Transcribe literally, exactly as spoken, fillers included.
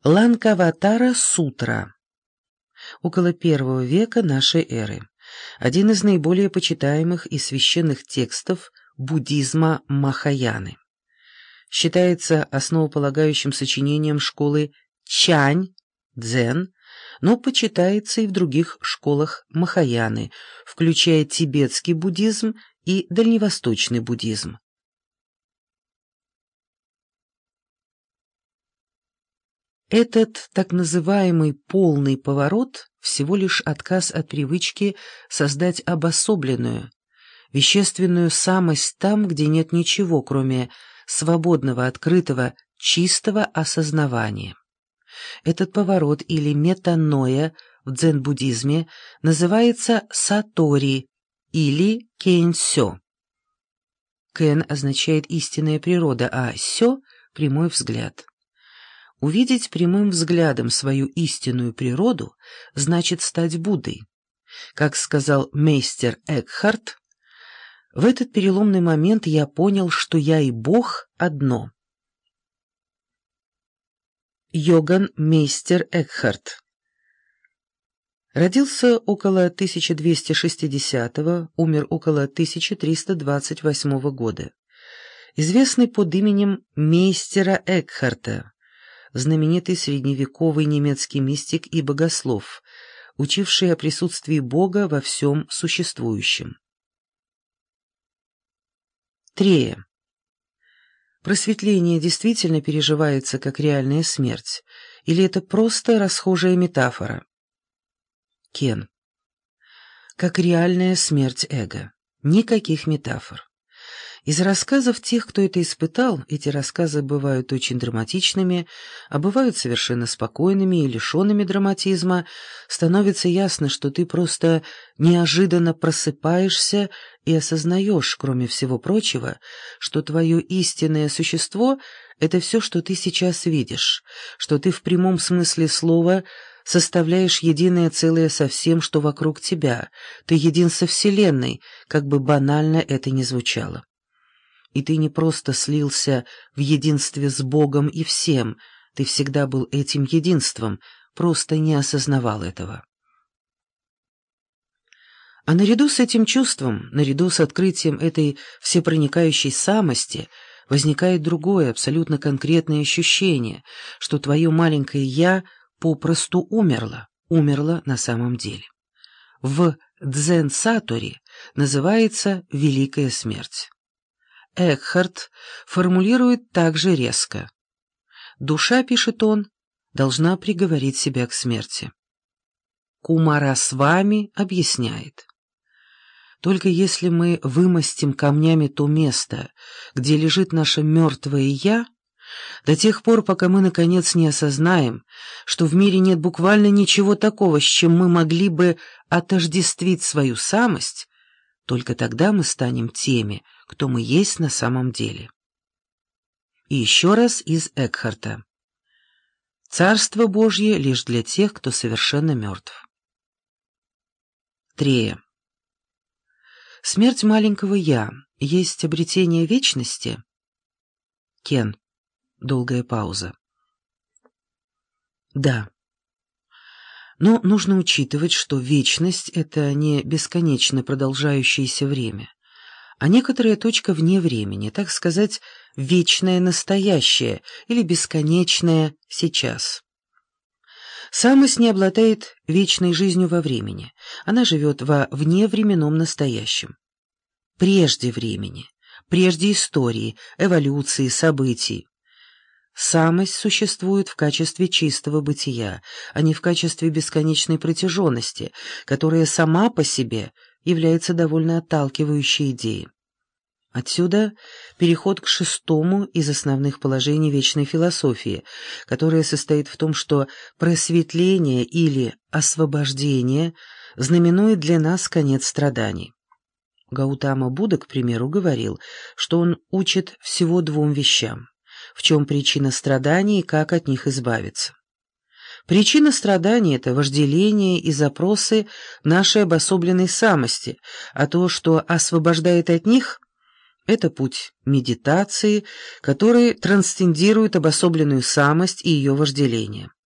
Ланкаватара сутра. Около первого века нашей эры. Один из наиболее почитаемых и священных текстов буддизма Махаяны. Считается основополагающим сочинением школы Чань, Дзен, но почитается и в других школах Махаяны, включая тибетский буддизм и дальневосточный буддизм. Этот так называемый полный поворот всего лишь отказ от привычки создать обособленную, вещественную самость там, где нет ничего, кроме свободного, открытого, чистого осознавания. Этот поворот или метаноя в дзен-буддизме называется сатори или кэнсё. Кэн означает истинная природа, а сё — прямой взгляд. Увидеть прямым взглядом свою истинную природу значит стать Буддой. Как сказал мейстер Экхарт, в этот переломный момент я понял, что я и Бог одно. Йоган Мейстер Экхарт родился около тысяча двести шестидесятого, умер около тысяча триста двадцать восьмого года. Известный под именем Мейстера Экхарта, знаменитый средневековый немецкий мистик и богослов, учивший о присутствии Бога во всем существующем. Трея. Просветление действительно переживается как реальная смерть, или это просто расхожая метафора? Кен. Как реальная смерть эго. Никаких метафор. Из рассказов тех, кто это испытал, эти рассказы бывают очень драматичными, а бывают совершенно спокойными и лишенными драматизма, становится ясно, что ты просто неожиданно просыпаешься и осознаешь, кроме всего прочего, что твое истинное существо — это все, что ты сейчас видишь, что ты в прямом смысле слова составляешь единое целое со всем, что вокруг тебя, ты един со Вселенной, как бы банально это ни звучало. И ты не просто слился в единстве с Богом и всем, ты всегда был этим единством, просто не осознавал этого. А наряду с этим чувством, наряду с открытием этой всепроникающей самости, возникает другое, абсолютно конкретное ощущение, что твое маленькое «я» попросту умерло, умерло на самом деле. В дзен-сатори называется «великая смерть». Экхарт формулирует также резко. Душа, пишет он, должна приговорить себя к смерти. Кумарасвами объясняет. Только если мы вымостим камнями то место, где лежит наше мертвое «я», до тех пор, пока мы, наконец, не осознаем, что в мире нет буквально ничего такого, с чем мы могли бы отождествить свою самость, только тогда мы станем теми, кто мы есть на самом деле. И еще раз из Экхарта. Царство Божье лишь для тех, кто совершенно мертв. Трея. Смерть маленького «я» есть обретение вечности? Кен. Долгая пауза. Да. Но нужно учитывать, что вечность — это не бесконечно продолжающееся время, а некоторая точка вне времени, так сказать, вечное настоящее или бесконечное сейчас. Самость не обладает вечной жизнью во времени, она живет во вневременном настоящем. Прежде времени, прежде истории, эволюции, событий. Самость существует в качестве чистого бытия, а не в качестве бесконечной протяженности, которая сама по себе является довольно отталкивающей идеей. Отсюда переход к шестому из основных положений вечной философии, которое состоит в том, что просветление или освобождение знаменует для нас конец страданий. Гаутама Будда, к примеру, говорил, что он учит всего двум вещам: в чем причина страданий и как от них избавиться. Причина страданий — это вожделение и запросы нашей обособленной самости, а то, что освобождает от них — Это путь медитации, который трансцендирует обособленную самость и ее вожделение.